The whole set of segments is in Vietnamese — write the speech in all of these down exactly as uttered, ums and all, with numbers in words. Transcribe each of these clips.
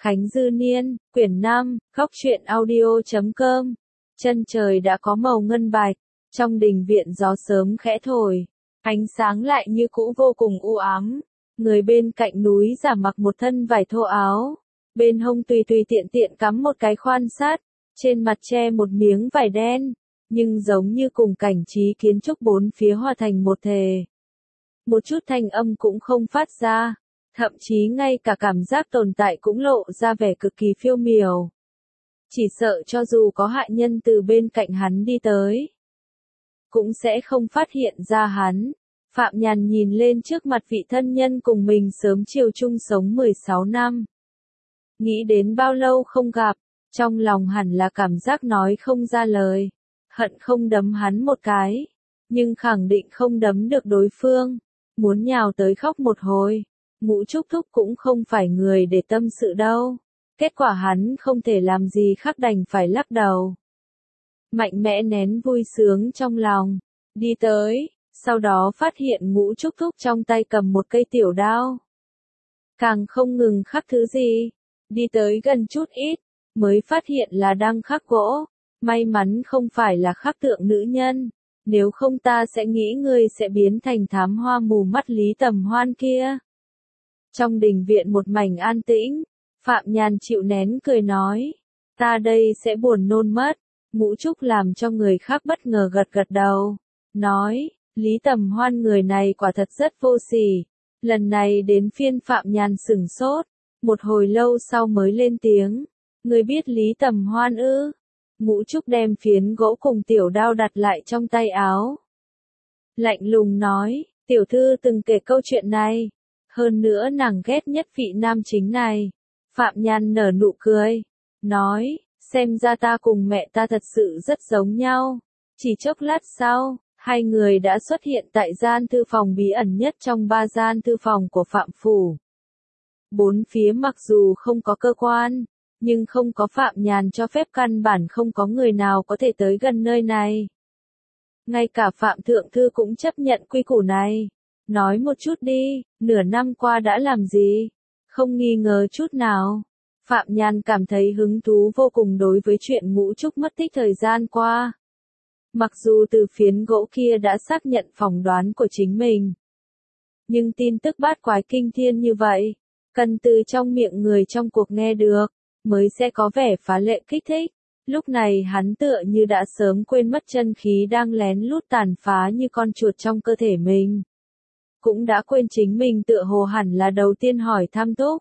Khánh Dư Niên, quyển năm, góc truyện audio chấm com. Chân trời đã có màu ngân bạch, trong đình viện gió sớm khẽ thổi, ánh sáng lại như cũ vô cùng u ám. Người bên cạnh núi giả mặc một thân vải thô áo, bên hông tùy tùy tiện tiện cắm một cái khoan sắt, trên mặt che một miếng vải đen, nhưng giống như cùng cảnh trí kiến trúc bốn phía hòa thành một thể. Một chút thanh âm cũng không phát ra, thậm chí ngay cả cảm giác tồn tại cũng lộ ra vẻ cực kỳ phiêu miểu. Chỉ sợ cho dù có hại nhân từ bên cạnh hắn đi tới, cũng sẽ không phát hiện ra hắn. Phạm Nhàn nhìn lên trước mặt vị thân nhân cùng mình sớm chiều chung sống mười sáu năm. Nghĩ đến bao lâu không gặp, trong lòng hẳn là cảm giác nói không ra lời, hận không đấm hắn một cái, nhưng khẳng định không đấm được đối phương, muốn nhào tới khóc một hồi. Ngũ Trúc Thúc cũng không phải người để tâm sự đâu, kết quả hắn không thể làm gì khác đành phải lắc đầu. Mạnh mẽ nén vui sướng trong lòng, đi tới, sau đó phát hiện Ngũ Trúc Thúc trong tay cầm một cây tiểu đao. Càng không ngừng khắc thứ gì, đi tới gần chút ít, mới phát hiện là đang khắc gỗ, may mắn không phải là khắc tượng nữ nhân, nếu không ta sẽ nghĩ ngươi sẽ biến thành thám hoa mù mắt Lý Tầm Hoan kia. Trong đình viện một mảnh an tĩnh, Phạm Nhàn chịu nén cười nói, ta đây sẽ buồn nôn mất. Ngũ Trúc làm cho người khác bất ngờ gật gật đầu, nói, Lý Tầm Hoan người này quả thật rất vô sỉ. Lần này đến phiên Phạm Nhàn sửng sốt, một hồi lâu sau mới lên tiếng, người biết Lý Tầm Hoan ư? Ngũ Trúc đem phiến gỗ cùng tiểu đao đặt lại trong tay áo. Lạnh lùng nói, tiểu thư từng kể câu chuyện này. Hơn nữa nàng ghét nhất vị nam chính này. Phạm Nhàn nở nụ cười, nói, xem ra ta cùng mẹ ta thật sự rất giống nhau. Chỉ chốc lát sau, hai người đã xuất hiện tại gian thư phòng bí ẩn nhất trong ba gian thư phòng của Phạm Phủ. Bốn phía mặc dù không có cơ quan, nhưng không có Phạm Nhàn cho phép căn bản không có người nào có thể tới gần nơi này. Ngay cả Phạm Thượng Thư cũng chấp nhận quy củ này. Nói một chút đi, nửa năm qua đã làm gì? Không nghi ngờ chút nào. Phạm Nhàn cảm thấy hứng thú vô cùng đối với chuyện Ngũ Trúc mất tích thời gian qua. Mặc dù từ phiến gỗ kia đã xác nhận phỏng đoán của chính mình, nhưng tin tức bát quái kinh thiên như vậy, cần từ trong miệng người trong cuộc nghe được, mới sẽ có vẻ phá lệ kích thích. Lúc này hắn tựa như đã sớm quên mất chân khí đang lén lút tàn phá như con chuột trong cơ thể mình. Cũng đã quên chính mình tựa hồ hẳn là đầu tiên hỏi thăm Túc.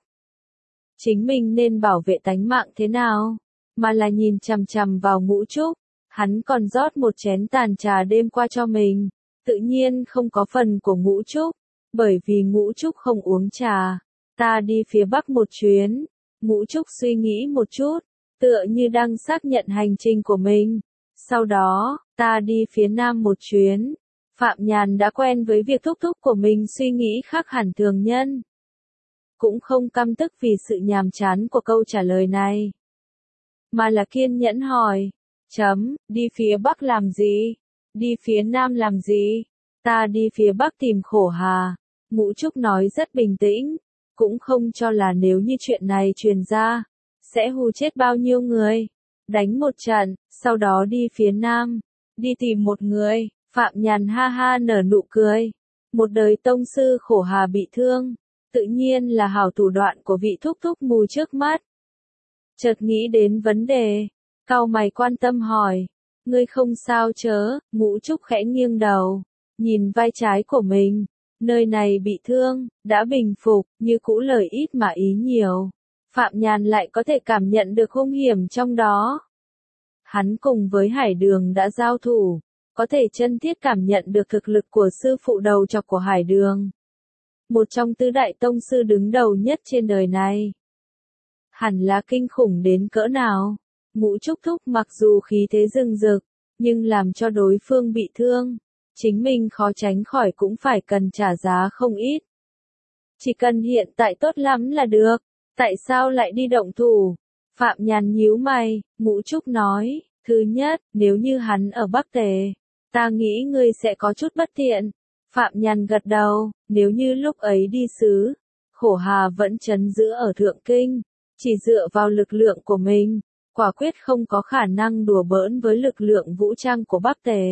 Chính mình nên bảo vệ tánh mạng thế nào, mà là nhìn chằm chằm vào Ngũ Trúc. Hắn còn rót một chén tàn trà đêm qua cho mình, tự nhiên không có phần của Ngũ Trúc, bởi vì Ngũ Trúc không uống trà. Ta đi phía Bắc một chuyến. Ngũ Trúc suy nghĩ một chút, tựa như đang xác nhận hành trình của mình. Sau đó, ta đi phía Nam một chuyến. Phạm Nhàn đã quen với việc thúc thúc của mình suy nghĩ khác hẳn thường nhân. Cũng không căm tức vì sự nhàm chán của câu trả lời này, mà là kiên nhẫn hỏi, chấm, đi phía Bắc làm gì? Đi phía Nam làm gì? Ta đi phía Bắc tìm Khổ Hà. Ngũ Trúc nói rất bình tĩnh, cũng không cho là nếu như chuyện này truyền ra, sẽ hù chết bao nhiêu người. Đánh một trận, sau đó đi phía Nam, đi tìm một người. Phạm Nhàn ha ha nở nụ cười. Một đời tông sư Khổ Hà bị thương, tự nhiên là hảo thủ đoạn của vị thúc thúc mù trước mắt. Chợt nghĩ đến vấn đề, cau mày quan tâm hỏi, ngươi không sao chớ? Ngũ Trúc khẽ nghiêng đầu, nhìn vai trái của mình, nơi này bị thương, đã bình phục, như cũ lời ít mà ý nhiều. Phạm Nhàn lại có thể cảm nhận được hung hiểm trong đó. Hắn cùng với Hải Đường đã giao thủ, có thể chân thiết cảm nhận được thực lực của sư phụ đầu chọc của Hải Đường. Một trong tứ đại tông sư đứng đầu nhất trên đời này. Hẳn là kinh khủng đến cỡ nào. Ngũ Trúc Thúc mặc dù khí thế rừng rực, nhưng làm cho đối phương bị thương, chính mình khó tránh khỏi cũng phải cần trả giá không ít. Chỉ cần hiện tại tốt lắm là được, tại sao lại đi động thủ? Phạm Nhàn nhíu mày, Ngũ Trúc nói, thứ nhất, nếu như hắn ở Bắc Tề, ta nghĩ ngươi sẽ có chút bất tiện. Phạm Nhàn gật đầu, nếu như lúc ấy đi xứ, Khổ Hà vẫn trấn giữ ở Thượng Kinh, Chỉ dựa vào lực lượng của mình, quả quyết không có khả năng đùa bỡn với lực lượng vũ trang của Bắc Tề.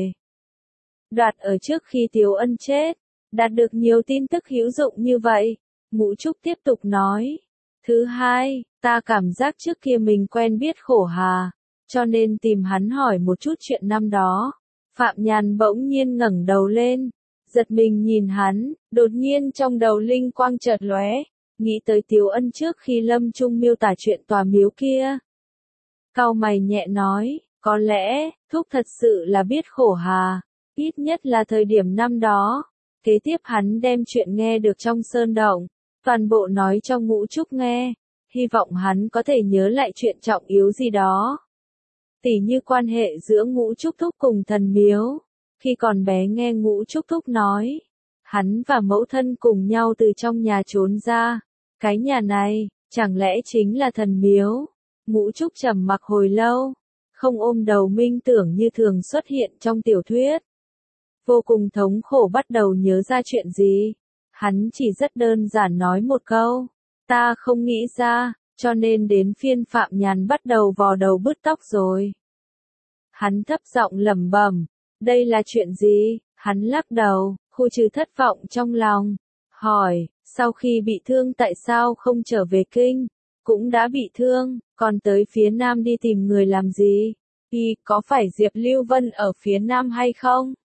Đoạt ở trước khi Tiếu Ân chết, đạt được nhiều tin tức hữu dụng như vậy, Ngũ Trúc tiếp tục nói. Thứ hai, ta cảm giác trước kia mình quen biết Khổ Hà, cho nên tìm hắn hỏi một chút chuyện năm đó. Phạm Nhàn bỗng nhiên ngẩng đầu lên, giật mình nhìn hắn, đột nhiên trong đầu linh quang chợt lóe, nghĩ tới Tiếu Ân trước khi Lâm Trung miêu tả chuyện tòa miếu kia. Cau mày nhẹ nói, có lẽ, thúc thật sự là biết Khổ Hà, ít nhất là thời điểm năm đó. Kế tiếp hắn đem chuyện nghe được trong sơn động, toàn bộ nói cho Ngũ Trúc nghe, hy vọng hắn có thể nhớ lại chuyện trọng yếu gì đó. Tỉ như quan hệ giữa Ngũ Trúc thúc cùng thần miếu, khi còn bé nghe Ngũ Trúc thúc nói, hắn và mẫu thân cùng nhau từ trong nhà trốn ra, cái nhà này, chẳng lẽ chính là thần miếu? Ngũ Trúc trầm mặc hồi lâu, không ôm đầu minh tưởng như thường xuất hiện trong tiểu thuyết. Vô cùng thống khổ bắt đầu nhớ ra chuyện gì, hắn chỉ rất đơn giản nói một câu, ta không nghĩ ra, cho nên đến phiên Phạm Nhàn bắt đầu vò đầu bứt tóc rồi. Hắn thấp giọng lẩm bẩm, đây là chuyện gì? Hắn lắc đầu, khu trừ thất vọng trong lòng, hỏi, sau khi bị thương tại sao không trở về kinh? Cũng đã bị thương, còn tới phía Nam đi tìm người làm gì? Y, có phải Diệp Lưu Vân ở phía Nam hay không?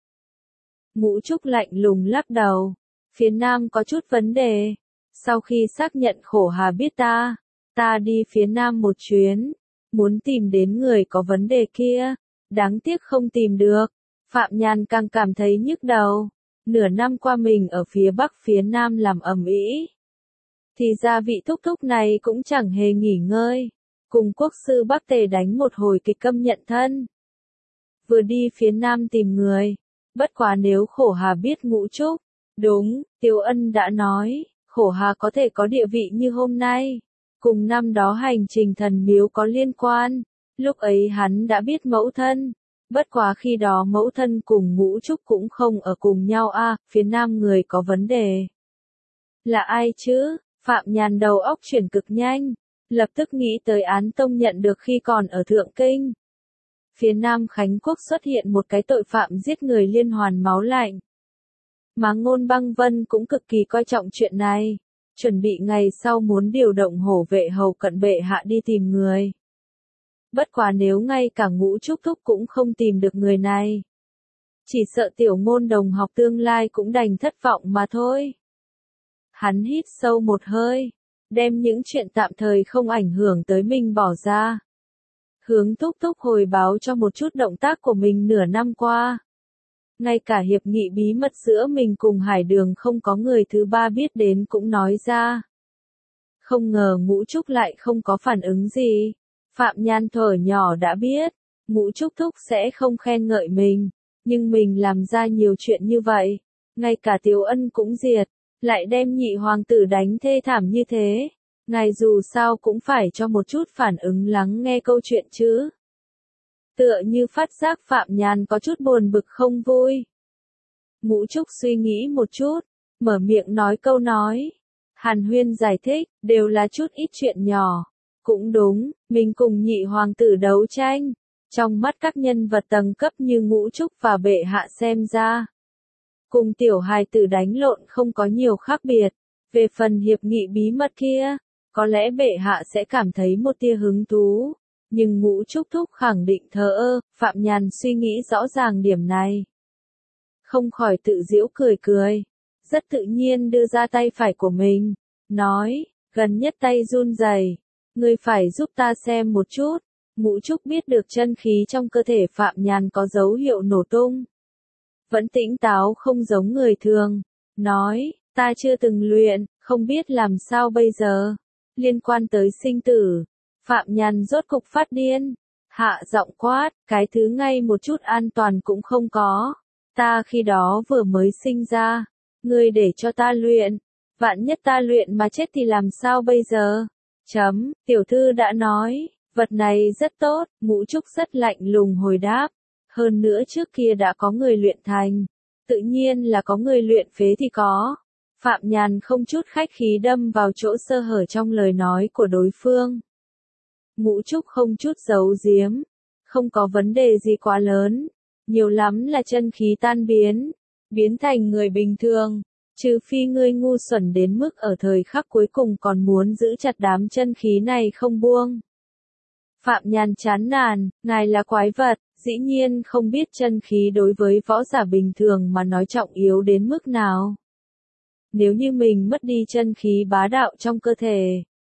Ngũ Trúc lạnh lùng lắc đầu, phía Nam có chút vấn đề. Sau khi xác nhận Khổ Hà biết ta, ta đi phía Nam một chuyến, muốn tìm đến người có vấn đề kia, đáng tiếc không tìm được. Phạm Nhàn càng cảm thấy nhức đầu, nửa năm qua mình ở phía Bắc phía Nam làm ầm ĩ. Thì ra vị thúc thúc này cũng chẳng hề nghỉ ngơi, cùng quốc sư Bắc Tề đánh một hồi kịch câm nhận thân. Vừa đi phía Nam tìm người, bất quá nếu Khổ Hà biết Ngũ Trúc, đúng, Tiếu Ân đã nói, Khổ Hà có thể có địa vị như hôm nay, cùng năm đó hành trình thần miếu có liên quan, lúc ấy hắn đã biết mẫu thân, bất quá khi đó mẫu thân cùng Ngũ Trúc cũng không ở cùng nhau a, à, phía Nam người có vấn đề. Là ai chứ? Phạm Nhàn đầu óc chuyển cực nhanh, lập tức nghĩ tới án tông nhận được khi còn ở Thượng Kinh. Phía Nam Khánh Quốc xuất hiện một cái tội phạm giết người liên hoàn máu lạnh. Mà Ngôn Băng Vân cũng cực kỳ coi trọng chuyện này, chuẩn bị ngày sau muốn điều động hổ vệ hầu cận bệ hạ đi tìm người. Bất quá nếu ngay cả Ngũ Trúc thúc cũng không tìm được người này, chỉ sợ tiểu Ngôn đồng học tương lai cũng đành thất vọng mà thôi. Hắn hít sâu một hơi, đem những chuyện tạm thời không ảnh hưởng tới mình bỏ ra. Hướng Thúc Thúc hồi báo cho một chút động tác của mình nửa năm qua. Ngay cả hiệp nghị bí mật giữa mình cùng Hải Đường không có người thứ ba biết đến cũng nói ra. Không ngờ Ngũ Trúc lại không có phản ứng gì. Phạm Nhan thở nhỏ đã biết, Ngũ Trúc Thúc sẽ không khen ngợi mình, nhưng mình làm ra nhiều chuyện như vậy, ngay cả Tiếu Ân cũng diệt, lại đem nhị hoàng tử đánh thê thảm như thế. Ngài dù sao cũng phải cho một chút phản ứng lắng nghe câu chuyện chứ. Tựa như phát giác Phạm Nhàn có chút buồn bực không vui. Ngũ Trúc suy nghĩ một chút, mở miệng nói câu nói. Hàn Huyên giải thích, đều là chút ít chuyện nhỏ. Cũng đúng, mình cùng nhị hoàng tử đấu tranh. Trong mắt các nhân vật tầng cấp như Ngũ Trúc và bệ hạ xem ra, cùng tiểu hài tử đánh lộn không có nhiều khác biệt. Về phần hiệp nghị bí mật kia, có lẽ bệ hạ sẽ cảm thấy một tia hứng thú, nhưng Ngũ Trúc Thúc khẳng định thờ ơ. Phạm Nhàn suy nghĩ rõ ràng điểm này, không khỏi tự giễu cười cười, rất tự nhiên đưa ra tay phải của mình, nói, gần nhất tay run rẩy, ngươi phải giúp ta xem một chút. Ngũ Trúc biết được chân khí trong cơ thể Phạm Nhàn có dấu hiệu nổ tung, vẫn tỉnh táo không giống người thường, nói, ta chưa từng luyện, không biết làm sao bây giờ. Liên quan tới sinh tử, Phạm Nhàn rốt cục phát điên, hạ giọng quát, cái thứ ngay một chút an toàn cũng không có. Ta khi đó vừa mới sinh ra, ngươi để cho ta luyện, vạn nhất ta luyện mà chết thì làm sao bây giờ? Chấm, tiểu thư đã nói, vật này rất tốt, Ngũ Trúc rất lạnh lùng hồi đáp, hơn nữa trước kia đã có người luyện thành, tự nhiên là có người luyện phế thì có. Phạm Nhàn không chút khách khí đâm vào chỗ sơ hở trong lời nói của đối phương. Ngũ Trúc không chút giấu giếm. Không có vấn đề gì quá lớn. Nhiều lắm là chân khí tan biến. Biến thành người bình thường. Trừ phi ngươi ngu xuẩn đến mức ở thời khắc cuối cùng còn muốn giữ chặt đám chân khí này không buông. Phạm Nhàn chán nản, ngài là quái vật, dĩ nhiên không biết chân khí đối với võ giả bình thường mà nói trọng yếu đến mức nào. Nếu như mình mất đi chân khí bá đạo trong cơ thể,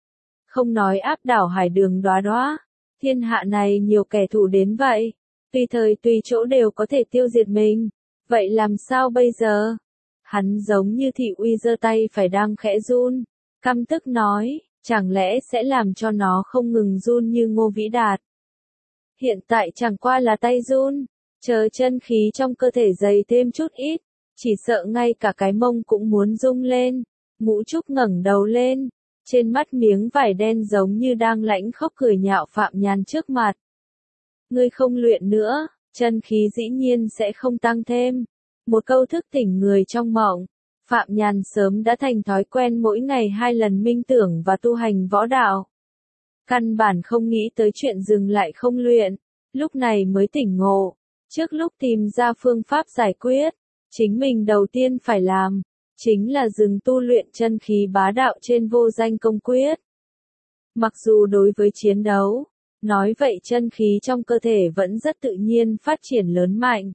không nói áp đảo Hải Đường Đóa Đóa, thiên hạ này nhiều kẻ thù đến vậy, tùy thời tùy chỗ đều có thể tiêu diệt mình, vậy làm sao bây giờ? Hắn giống như thị uy giơ tay phải đang khẽ run, căm tức nói, chẳng lẽ sẽ làm cho nó không ngừng run như Ngô Vĩ Đạt. Hiện tại chẳng qua là tay run, chờ chân khí trong cơ thể dày thêm chút ít, chỉ sợ ngay cả cái mông cũng muốn rung lên. Ngũ Trúc ngẩng đầu lên, trên mắt miếng vải đen giống như đang lãnh khóc cười nhạo Phạm Nhàn trước mặt. Ngươi không luyện nữa, chân khí dĩ nhiên sẽ không tăng thêm. Một câu thức tỉnh người trong mộng, Phạm Nhàn sớm đã thành thói quen mỗi ngày hai lần minh tưởng và tu hành võ đạo. Căn bản không nghĩ tới chuyện dừng lại không luyện, lúc này mới tỉnh ngộ. Trước lúc tìm ra phương pháp giải quyết, chính mình đầu tiên phải làm, chính là dừng tu luyện chân khí bá đạo trên vô danh công quyết. Mặc dù đối với chiến đấu, nói vậy chân khí trong cơ thể vẫn rất tự nhiên phát triển lớn mạnh.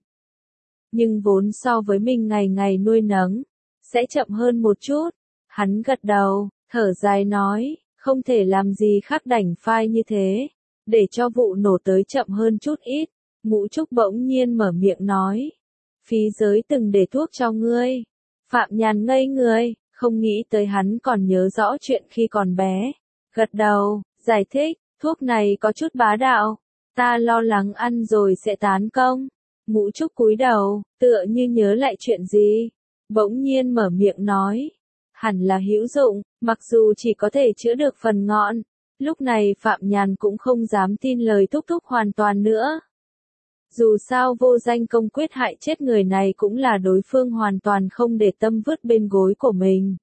Nhưng vốn so với mình ngày ngày nuôi nấng, sẽ chậm hơn một chút. Hắn gật đầu, thở dài nói, không thể làm gì khác đành phai như thế, để cho vụ nổ tới chậm hơn chút ít. Ngũ Trúc bỗng nhiên mở miệng nói, phí giới từng để thuốc cho ngươi. Phạm Nhàn ngây người, không nghĩ tới hắn còn nhớ rõ chuyện khi còn bé. Gật đầu, giải thích, thuốc này có chút bá đạo, ta lo lắng ăn rồi sẽ tán công. Ngũ Trúc cúi đầu, tựa như nhớ lại chuyện gì, bỗng nhiên mở miệng nói, hẳn là hữu dụng, mặc dù chỉ có thể chữa được phần ngọn. Lúc này Phạm Nhàn cũng không dám tin lời thúc thúc hoàn toàn nữa. Dù sao vô danh công quyết hại chết người này cũng là đối phương hoàn toàn không để tâm vứt bên gối của mình.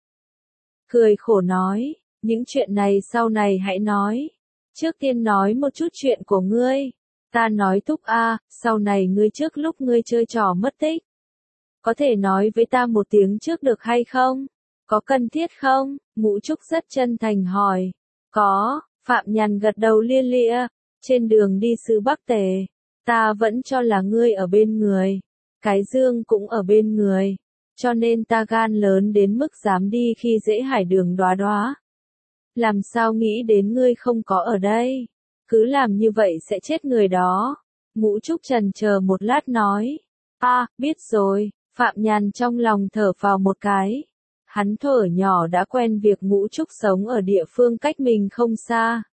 Cười khổ nói, những chuyện này sau này hãy nói. Trước tiên nói một chút chuyện của ngươi. Ta nói thúc a, sau này ngươi trước lúc ngươi chơi trò mất tích. Có thể nói với ta một tiếng trước được hay không? Có cần thiết không? Ngũ Trúc rất chân thành hỏi. Có, Phạm Nhàn gật đầu lia lịa. Trên đường đi xứ Bắc Tề, ta vẫn cho là ngươi ở bên người. Cái Dương cũng ở bên người. Cho nên ta gan lớn đến mức dám đi khi dễ Hải Đường Đóa Đóa. Làm sao nghĩ đến ngươi không có ở đây? Cứ làm như vậy sẽ chết người đó. Ngũ Trúc chần chờ một lát nói. A, à, biết rồi. Phạm Nhàn trong lòng thở phào một cái. Hắn thuở nhỏ đã quen việc Ngũ Trúc sống ở địa phương cách mình không xa.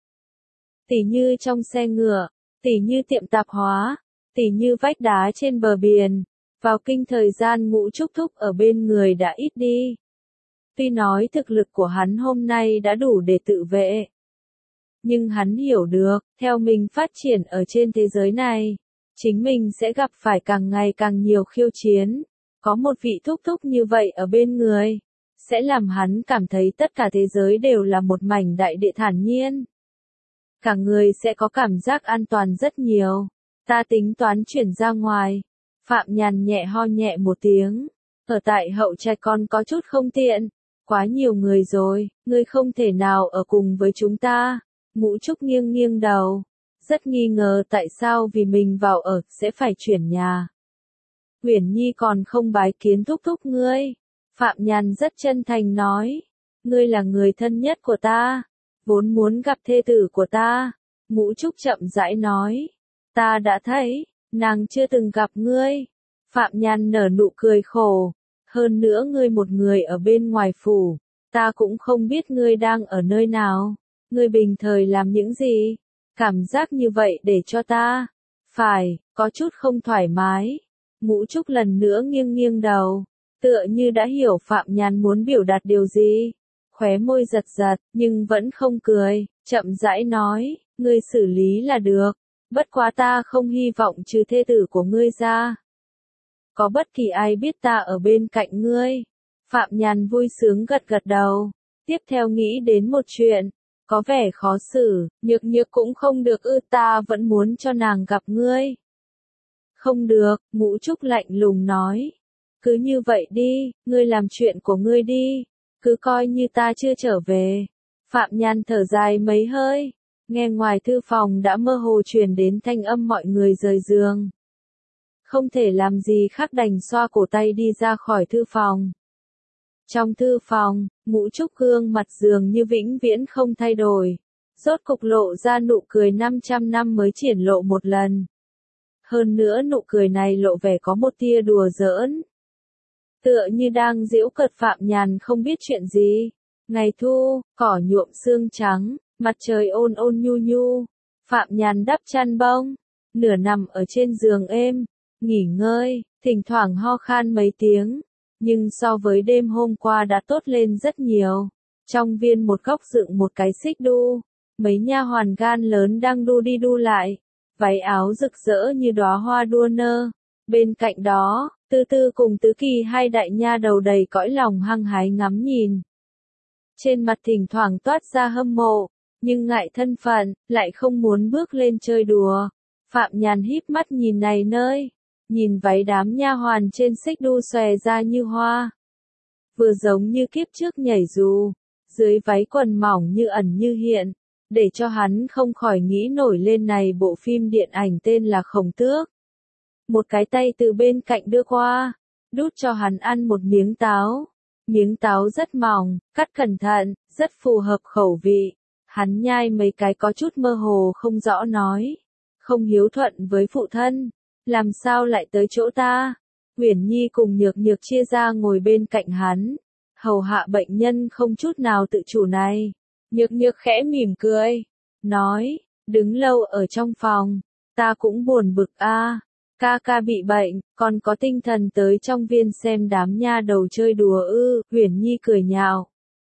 Tỉ như trong xe ngựa, tỉ như tiệm tạp hóa, tỉ như vách đá trên bờ biển. Vào kinh thời gian Ngũ Trúc thúc ở bên người đã ít đi. Tuy nói thực lực của hắn hôm nay đã đủ để tự vệ. Nhưng hắn hiểu được, theo mình phát triển ở trên thế giới này, chính mình sẽ gặp phải càng ngày càng nhiều khiêu chiến. Có một vị thúc thúc như vậy ở bên người, sẽ làm hắn cảm thấy tất cả thế giới đều là một mảnh đại địa thản nhiên. Cả người sẽ có cảm giác an toàn rất nhiều. Ta tính toán chuyển ra ngoài. Phạm Nhàn nhẹ ho nhẹ một tiếng. Ở tại hậu trạch con có chút không tiện. Quá nhiều người rồi, ngươi không thể nào ở cùng với chúng ta. Ngũ Trúc nghiêng nghiêng đầu. Rất nghi ngờ tại sao vì mình vào ở sẽ phải chuyển nhà. Uyển Nhi còn không bái kiến thúc thúc ngươi. Phạm Nhàn rất chân thành nói. Ngươi là người thân nhất của ta. Vốn muốn gặp thê tử của ta. Ngũ Trúc chậm rãi nói. Ta đã thấy, nàng chưa từng gặp ngươi. Phạm Nhàn nở nụ cười khổ. Hơn nữa ngươi một người ở bên ngoài phủ. Ta cũng không biết ngươi đang ở nơi nào. Ngươi bình thời làm những gì? Cảm giác như vậy để cho ta. Phải, có chút không thoải mái. Ngũ Trúc lần nữa nghiêng nghiêng đầu. Tựa như đã hiểu Phạm Nhàn muốn biểu đạt điều gì. Khóe môi giật giật, nhưng vẫn không cười. Chậm rãi nói, ngươi xử lý là được. Bất quá ta không hy vọng trừ thê tử của ngươi ra. Có bất kỳ ai biết ta ở bên cạnh ngươi. Phạm Nhàn vui sướng gật gật đầu. Tiếp theo nghĩ đến một chuyện. có vẻ khó xử, nhược nhược cũng không được ư, ta vẫn muốn cho nàng gặp ngươi. Không được, Ngũ Trúc lạnh lùng nói. Cứ như vậy đi, ngươi làm chuyện của ngươi đi, cứ coi như ta chưa trở về. Phạm Nhan thở dài mấy hơi, nghe ngoài thư phòng đã mơ hồ truyền đến thanh âm mọi người rời giường. Không thể làm gì khác đành xoa cổ tay đi ra khỏi thư phòng. Trong thư phòng, Ngũ Trúc gương mặt dường như vĩnh viễn không thay đổi. Rốt cục lộ ra nụ cười năm trăm năm mới triển lộ một lần. Hơn nữa nụ cười này lộ vẻ có một tia đùa giỡn. Tựa như đang giễu cợt Phạm Nhàn không biết chuyện gì. Ngày thu, cỏ nhuộm sương trắng, mặt trời ôn ôn nhu nhu. Phạm Nhàn đắp chăn bông, nửa nằm ở trên giường êm, nghỉ ngơi, thỉnh thoảng ho khan mấy tiếng. Nhưng so với đêm hôm qua đã tốt lên rất nhiều. Trong viên một góc dựng một cái xích đu, mấy nha hoàn gan lớn đang đu đi đu lại, váy áo rực rỡ như đóa hoa đua nơ. Bên cạnh đó, Tư Tư cùng Tứ Kỳ hai đại nha đầu đầy cõi lòng hăng hái ngắm nhìn. Trên mặt thỉnh thoảng toát ra hâm mộ, nhưng ngại thân phận, lại không muốn bước lên chơi đùa. Phạm Nhàn híp mắt nhìn này nơi, nhìn váy đám nha hoàn trên xích đu xòe ra như hoa. Vừa giống như kiếp trước nhảy dù, dưới váy quần mỏng như ẩn như hiện, để cho hắn không khỏi nghĩ nổi lên này bộ phim điện ảnh tên là Khổng Tước. Một cái tay từ bên cạnh đưa qua, đút cho hắn ăn một miếng táo. Miếng táo rất mỏng, cắt cẩn thận, rất phù hợp khẩu vị. Hắn nhai mấy cái có chút mơ hồ không rõ nói. Không hiếu thuận với phụ thân, làm sao lại tới chỗ ta? Uyển Nhi cùng Nhược Nhược chia ra ngồi bên cạnh hắn, hầu hạ bệnh nhân không chút nào tự chủ này. Nhược Nhược khẽ mỉm cười, nói, đứng lâu ở trong phòng, ta cũng buồn bực a. Ca ca bị bệnh, còn có tinh thần tới trong viên xem đám nha đầu chơi đùa ư? Uyển Nhi cười nhạo.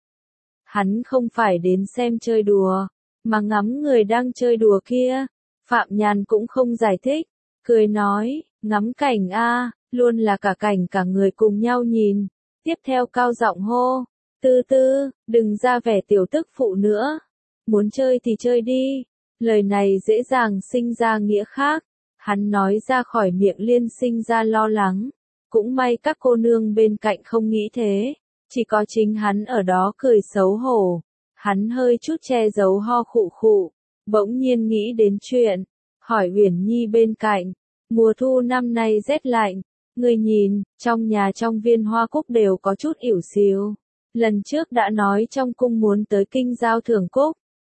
Hắn không phải đến xem chơi đùa, mà ngắm người đang chơi đùa kia. Phạm Nhàn cũng không giải thích, cười nói, ngắm cảnh a, luôn là cả cảnh cả người cùng nhau nhìn. Tiếp theo cao giọng hô, Tư Tư, đừng ra vẻ tiểu tức phụ nữa. Muốn chơi thì chơi đi. Lời này dễ dàng sinh ra nghĩa khác. Hắn nói ra khỏi miệng liên sinh ra lo lắng. Cũng may các cô nương bên cạnh không nghĩ thế. Chỉ có chính hắn ở đó cười xấu hổ. Hắn hơi chút che giấu ho khụ khụ. Bỗng nhiên nghĩ đến chuyện. Hỏi Uyển Nhi bên cạnh. Mùa thu năm nay rét lạnh. Người nhìn, trong nhà trong viên hoa cúc đều có chút ỉu xìu. Lần trước đã nói trong cung muốn tới kinh giao thưởng cúc.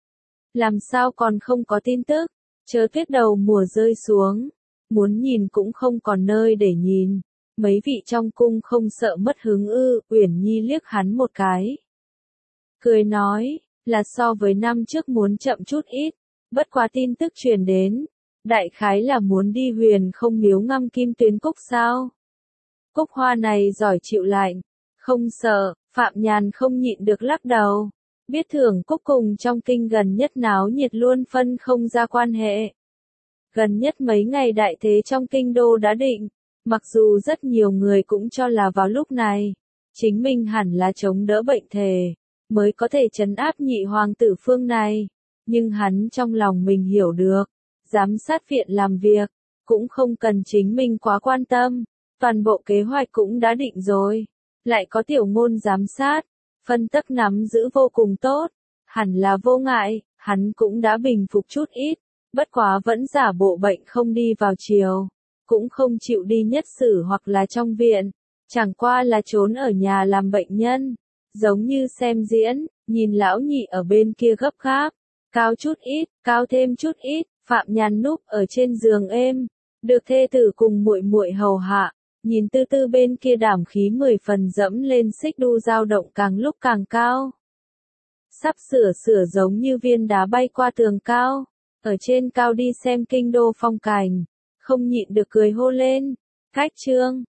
Làm sao còn không có tin tức? Chớ tuyết đầu mùa rơi xuống. Muốn nhìn cũng không còn nơi để nhìn. Mấy vị trong cung không sợ mất hứng ư? Uyển Nhi liếc hắn một cái. Cười nói, là so với năm trước muốn chậm chút ít. Bất quá tin tức truyền đến. Đại khái là muốn đi Huyền Không Miếu ngâm kim tuyến cúc sao? Cúc hoa này giỏi chịu lạnh. Không sợ, Phạm Nhàn không nhịn được lắc đầu. Biết thưởng cúc cùng trong kinh gần nhất náo nhiệt luôn phân không ra quan hệ. Gần nhất mấy ngày đại thế trong kinh đô đã định. Mặc dù rất nhiều người cũng cho là vào lúc này, chính mình hẳn là chống đỡ bệnh thể, mới có thể trấn áp nhị hoàng tử phương này. Nhưng hắn trong lòng mình hiểu được, giám sát viện làm việc, cũng không cần chính mình quá quan tâm. Toàn bộ kế hoạch cũng đã định rồi. Lại có tiểu ngôn giám sát, phân tắc nắm giữ vô cùng tốt. Hẳn là vô ngại, hắn cũng đã bình phục chút ít. Bất quá vẫn giả bộ bệnh không đi vào chiều. Cũng không chịu đi nhất sử hoặc là trong viện. Chẳng qua là trốn ở nhà làm bệnh nhân. Giống như xem diễn, nhìn lão nhị ở bên kia gấp gáp. Cao chút ít, cao thêm chút ít, Phạm Nhàn núp ở trên giường êm. Được thê tử cùng muội muội hầu hạ. Nhìn Tư Tư bên kia đảm khí mười phần dẫm lên xích đu dao động càng lúc càng cao. Sắp sửa sửa giống như viên đá bay qua tường cao. Ở trên cao đi xem kinh đô phong cảnh. Không nhịn được cười hô lên. Cách chương.